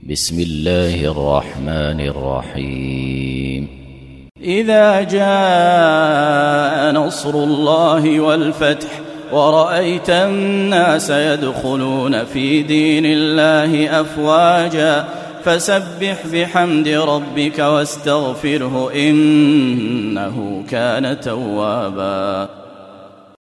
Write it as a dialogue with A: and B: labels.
A: بسم الله الرحمن الرحيم.
B: إذا جاء نصر الله والفتح ورأيت الناس يدخلون في دين الله أفواجا فسبح بحمد ربك واستغفره إنه كان توابا.